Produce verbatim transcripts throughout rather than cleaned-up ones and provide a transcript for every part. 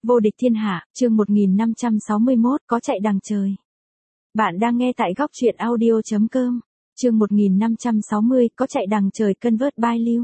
Vô địch thiên hạ, chương một nghìn năm trăm sáu mươi mốt, có chạy đằng trời. Bạn đang nghe tại góc truyện audio chấm com. Chương một nghìn năm trăm sáu mươi, có chạy đằng trời convert by lưu.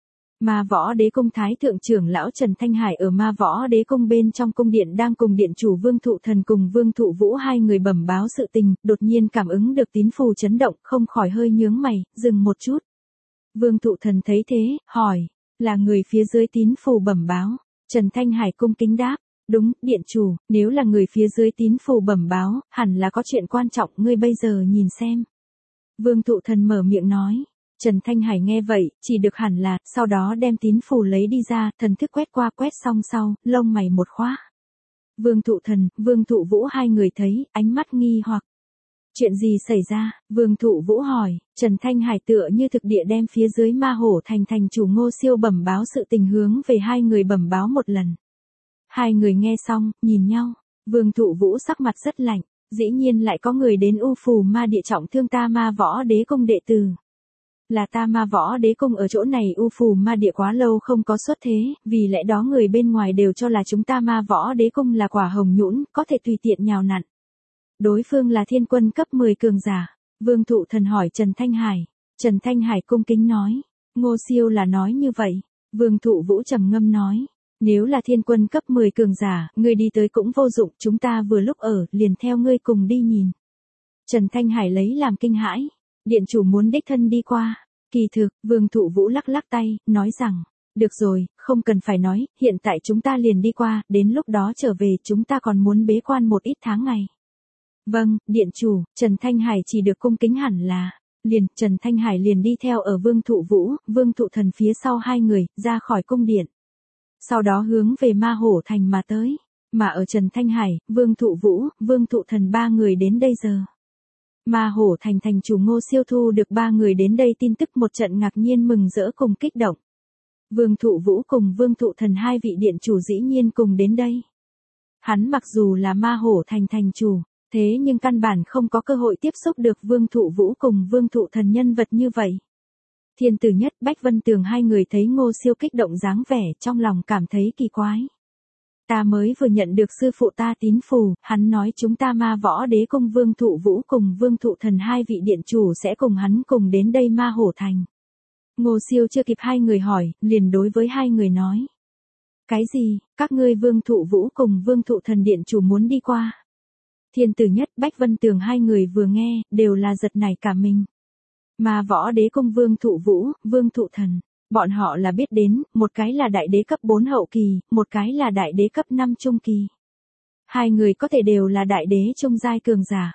Ma Võ Đế Cung Thái thượng trưởng lão Trần Thanh Hải ở Ma Võ Đế Cung bên trong cung điện đang cùng điện chủ Vương Thụ Thần cùng Vương Thụ Vũ hai người bẩm báo sự tình, đột nhiên cảm ứng được tín phù chấn động, không khỏi hơi nhướng mày, dừng một chút. Vương Thụ Thần thấy thế, hỏi, là người phía dưới tín phù bẩm báo. Trần Thanh Hải cung kính đáp, đúng, điện chủ, nếu là người phía dưới tín phù bẩm báo, hẳn là có chuyện quan trọng, ngươi bây giờ nhìn xem. Vương Thụ Thần mở miệng nói. Trần Thanh Hải nghe vậy, chỉ được hẳn là, sau đó đem tín phù lấy đi ra, thần thức quét qua quét xong sau, lông mày một khóa. Vương Thụ Thần, Vương Thụ Vũ hai người thấy, ánh mắt nghi hoặc. Chuyện gì xảy ra? Vương Thụ Vũ hỏi. Trần Thanh Hải tựa như thực địa đem phía dưới Ma Hổ Thành thành chủ Ngô Siêu bẩm báo sự tình hướng về hai người bẩm báo một lần. Hai người nghe xong, nhìn nhau. Vương Thụ Vũ sắc mặt rất lạnh, dĩ nhiên lại có người đến U Phù Ma Địa trọng thương ta Ma Võ Đế Cung đệ tử. Là ta Ma Võ Đế Cung ở chỗ này U Phù Ma Địa quá lâu không có xuất thế, vì lẽ đó người bên ngoài đều cho là chúng ta Ma Võ Đế Cung là quả hồng nhũn, có thể tùy tiện nhào nặn. Đối phương là thiên quân cấp mười cường giả. Vương Thụ Thần hỏi Trần Thanh Hải. Trần Thanh Hải cung kính nói. Ngô Siêu là nói như vậy. Vương Thụ Vũ trầm ngâm nói. Nếu là thiên quân cấp mười cường giả, ngươi đi tới cũng vô dụng, chúng ta vừa lúc ở, liền theo ngươi cùng đi nhìn. Trần Thanh Hải lấy làm kinh hãi. Điện chủ muốn đích thân đi qua. Kỳ thực, Vương Thụ Vũ lắc lắc tay, nói rằng. Được rồi, không cần phải nói, hiện tại chúng ta liền đi qua, đến lúc đó trở về chúng ta còn muốn bế quan một ít tháng ngày. Vâng, điện chủ, Trần Thanh Hải chỉ được cung kính hẳn là. Liền, Trần Thanh Hải liền đi theo ở Vương Thụ Vũ, Vương Thụ Thần phía sau hai người, ra khỏi cung điện. Sau đó hướng về Ma Hổ Thành mà tới. Mà ở Trần Thanh Hải, Vương Thụ Vũ, Vương Thụ Thần ba người đến đây giờ. Ma Hổ Thành thành chủ Ngô Siêu thu được ba người đến đây tin tức một trận ngạc nhiên mừng rỡ cùng kích động. Vương Thụ Vũ cùng Vương Thụ Thần hai vị điện chủ dĩ nhiên cùng đến đây. Hắn mặc dù là Ma Hổ Thành thành chủ, thế nhưng căn bản không có cơ hội tiếp xúc được Vương Thụ Vũ cùng Vương Thụ Thần nhân vật như vậy. Thiên Tử Nhất, Bách Vân Tường hai người thấy Ngô Siêu kích động dáng vẻ, trong lòng cảm thấy kỳ quái. Ta mới vừa nhận được sư phụ ta tín phù, hắn nói chúng ta Ma Võ Đế Cung Vương Thụ Vũ cùng Vương Thụ Thần hai vị điện chủ sẽ cùng hắn cùng đến đây Ma Hổ Thành. Ngô Siêu chưa kịp hai người hỏi, liền đối với hai người nói. Cái gì, các ngươi Vương Thụ Vũ cùng Vương Thụ Thần điện chủ muốn đi qua? Thiên Tử Nhất, Bách Vân Tường hai người vừa nghe, đều là giật nảy cả mình. Ma Võ Đế Cung Vương Thụ Vũ, Vương Thụ Thần, bọn họ là biết đến, một cái là đại đế cấp bốn hậu kỳ, một cái là đại đế cấp năm trung kỳ. Hai người có thể đều là đại đế trung giai cường giả.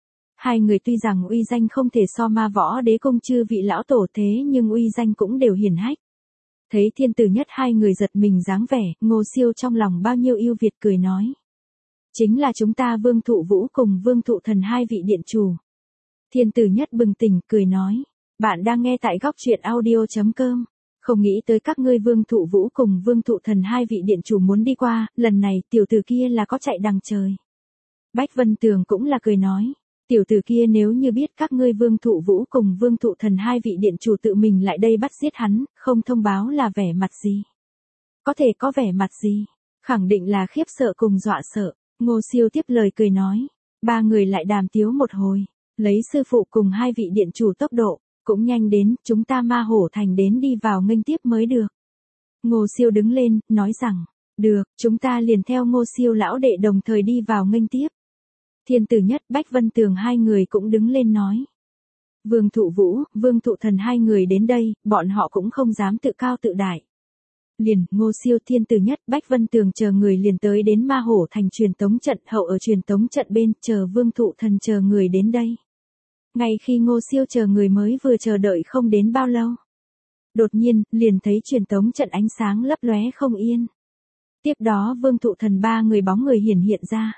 Hai người tuy rằng uy danh không thể so Ma Võ Đế Cung chư vị lão tổ thế nhưng uy danh cũng đều hiển hách. Thấy Thiên Tử Nhất hai người giật mình dáng vẻ, Ngô Siêu trong lòng bao nhiêu yêu Việt cười nói. Chính là chúng ta Vương Thụ Vũ cùng Vương Thụ Thần hai vị điện chủ. Thiên Tử Nhất bừng tỉnh, cười nói. Bạn đang nghe tại góc truyện audio chấm com. Không nghĩ tới các ngươi Vương Thụ Vũ cùng Vương Thụ Thần hai vị điện chủ muốn đi qua, lần này tiểu tử kia là có chạy đằng trời. Bách Vân Tường cũng là cười nói. Tiểu tử kia nếu như biết các ngươi Vương Thụ Vũ cùng Vương Thụ Thần hai vị điện chủ tự mình lại đây bắt giết hắn, không thông báo là vẻ mặt gì. Có thể có vẻ mặt gì, khẳng định là khiếp sợ cùng dọa sợ. Ngô Siêu tiếp lời cười nói. Ba người lại đàm tiếu một hồi, lấy sư phụ cùng hai vị điện chủ tốc độ, cũng nhanh đến, chúng ta Ma Hổ Thành đến đi vào nghênh tiếp mới được. Ngô Siêu đứng lên, nói rằng, được, chúng ta liền theo Ngô Siêu lão đệ đồng thời đi vào nghênh tiếp. Thiên Tử Nhất, Bách Vân Tường hai người cũng đứng lên nói. Vương Thụ Vũ, Vương Thụ Thần hai người đến đây, bọn họ cũng không dám tự cao tự đại. Liền, Ngô Siêu, Thiên Tử Nhất, Bách Vân Tường chờ người liền tới đến Ma Hổ Thành truyền tống trận, hậu ở truyền tống trận bên, chờ Vương Thụ Thần chờ người đến đây. Ngay khi Ngô Siêu chờ người mới vừa chờ đợi không đến bao lâu. Đột nhiên, liền thấy truyền tống trận ánh sáng lấp lóe không yên. Tiếp đó Vương Thụ Thần ba người bóng người hiển hiện ra.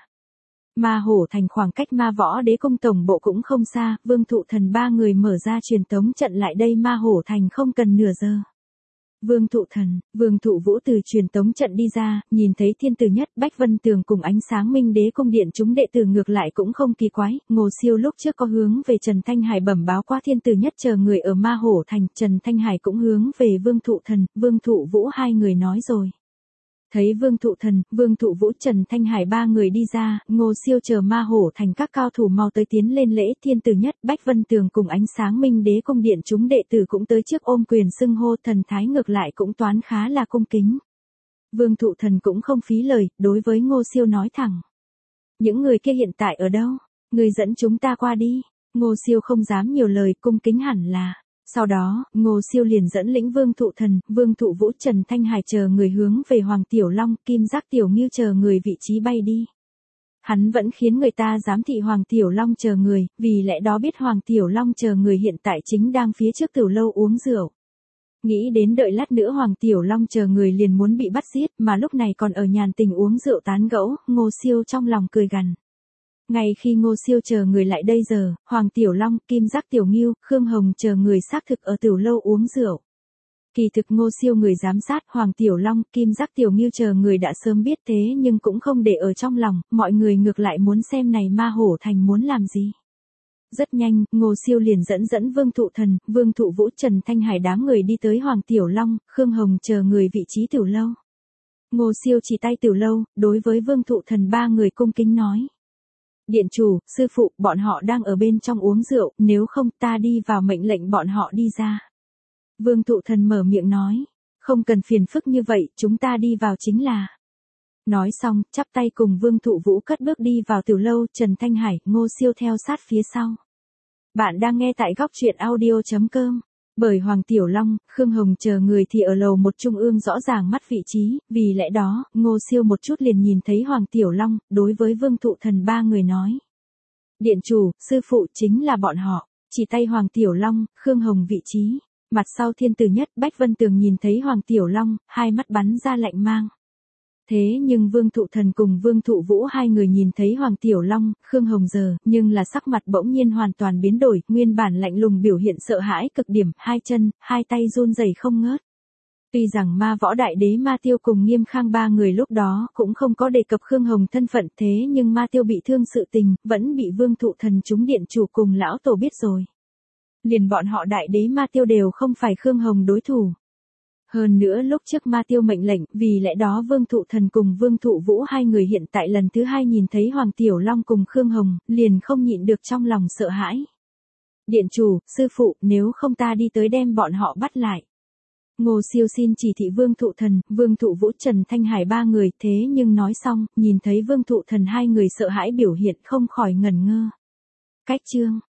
Ma Hổ Thành khoảng cách Ma Võ Đế Cung tổng bộ cũng không xa, Vương Thụ Thần ba người mở ra truyền tống trận lại đây Ma Hổ Thành không cần nửa giờ. Vương Thụ Thần, Vương Thụ Vũ từ truyền tống trận đi ra, nhìn thấy Thiên Tử Nhất, Bách Vân Tường cùng ánh sáng Minh Đế Cung điện chúng đệ tử ngược lại cũng không kỳ quái. Ngô Siêu lúc trước có hướng về Trần Thanh Hải bẩm báo qua Thiên Tử Nhất chờ người ở Ma Hổ Thành, Trần Thanh Hải cũng hướng về Vương Thụ Thần, Vương Thụ Vũ hai người nói rồi. Thấy Vương Thụ Thần, Vương Thụ Vũ, Trần Thanh Hải ba người đi ra, Ngô Siêu chờ Ma Hổ Thành các cao thủ mau tới tiến lên lễ. Thiên Tử Nhất, Bách Vân Tường cùng Ánh Sáng Minh Đế cung điện chúng đệ tử cũng tới trước ôm quyền xưng hô. Thần thái ngược lại cũng toán khá là cung kính. Vương Thụ Thần cũng không phí lời, đối với Ngô Siêu nói thẳng. Những người kia hiện tại ở đâu? Người dẫn chúng ta qua đi. Ngô Siêu không dám nhiều lời, cung kính hẳn là. Sau đó, Ngô Siêu liền dẫn lĩnh Vương Thụ Thần, Vương Thụ Vũ, Trần Thanh Hải chờ người hướng về Hoàng Tiểu Long, Kim Giác Tiểu Ngưu chờ người vị trí bay đi. Hắn vẫn khiến người ta giám thị Hoàng Tiểu Long chờ người, vì lẽ đó biết Hoàng Tiểu Long chờ người hiện tại chính đang phía trước tiểu lâu uống rượu. Nghĩ đến đợi lát nữa Hoàng Tiểu Long chờ người liền muốn bị bắt giết, mà lúc này còn ở nhàn tình uống rượu tán gẫu, Ngô Siêu trong lòng cười gằn. Ngay khi Ngô Siêu chờ người lại đây giờ, Hoàng Tiểu Long, Kim Giác Tiểu Ngưu, Khương Hồng chờ người xác thực ở tiểu lâu uống rượu. Kỳ thực Ngô Siêu người giám sát, Hoàng Tiểu Long, Kim Giác Tiểu Ngưu chờ người đã sớm biết thế nhưng cũng không để ở trong lòng, mọi người ngược lại muốn xem này Ma Hổ Thành muốn làm gì. Rất nhanh, Ngô Siêu liền dẫn dẫn Vương Thụ Thần, Vương Thụ Vũ, Trần Thanh Hải đám người đi tới Hoàng Tiểu Long, Khương Hồng chờ người vị trí tiểu lâu. Ngô Siêu chỉ tay tiểu lâu, đối với Vương Thụ Thần ba người cung kính nói. Điện chủ, sư phụ, bọn họ đang ở bên trong uống rượu, nếu không ta đi vào mệnh lệnh bọn họ đi ra. Vương Thụ Thần mở miệng nói, không cần phiền phức như vậy, chúng ta đi vào chính là. Nói xong, chắp tay cùng Vương Thụ Vũ cất bước đi vào tiểu lâu. Trần Thanh Hải, Ngô Siêu theo sát phía sau. Bạn đang nghe tại góc truyện audio chấm com. Bởi Hoàng Tiểu Long, Khương Hồng chờ người thì ở lầu một trung ương rõ ràng mắt vị trí, vì lẽ đó, Ngô Siêu một chút liền nhìn thấy Hoàng Tiểu Long, đối với Vương Thụ Thần ba người nói. Điện chủ, sư phụ chính là bọn họ, chỉ tay Hoàng Tiểu Long, Khương Hồng vị trí. Mặt sau Thiên Tử Nhất, Bách Vân Tường nhìn thấy Hoàng Tiểu Long, hai mắt bắn ra lạnh mang. Thế nhưng Vương Thụ Thần cùng Vương Thụ Vũ hai người nhìn thấy Hoàng Tiểu Long, Khương Hồng giờ, nhưng là sắc mặt bỗng nhiên hoàn toàn biến đổi, nguyên bản lạnh lùng biểu hiện sợ hãi cực điểm, hai chân, hai tay run rẩy không ngớt. Tuy rằng Ma Võ Đại Đế Ma Tiêu cùng Nghiêm Khang ba người lúc đó cũng không có đề cập Khương Hồng thân phận, thế nhưng Ma Tiêu bị thương sự tình, vẫn bị Vương Thụ Thần chúng điện chủ cùng lão tổ biết rồi. Liền bọn họ Đại Đế Ma Tiêu đều không phải Khương Hồng đối thủ. Hơn nữa lúc trước Ma Tiêu mệnh lệnh, vì lẽ đó Vương Thụ Thần cùng Vương Thụ Vũ hai người hiện tại lần thứ hai nhìn thấy Hoàng Tiểu Long cùng Khương Hồng, liền không nhịn được trong lòng sợ hãi. Điện chủ, sư phụ, nếu không ta đi tới đem bọn họ bắt lại. Ngô Siêu xin chỉ thị Vương Thụ Thần, Vương Thụ Vũ, Trần Thanh Hải ba người, thế nhưng nói xong, nhìn thấy Vương Thụ Thần hai người sợ hãi biểu hiện không khỏi ngẩn ngơ. Cách chương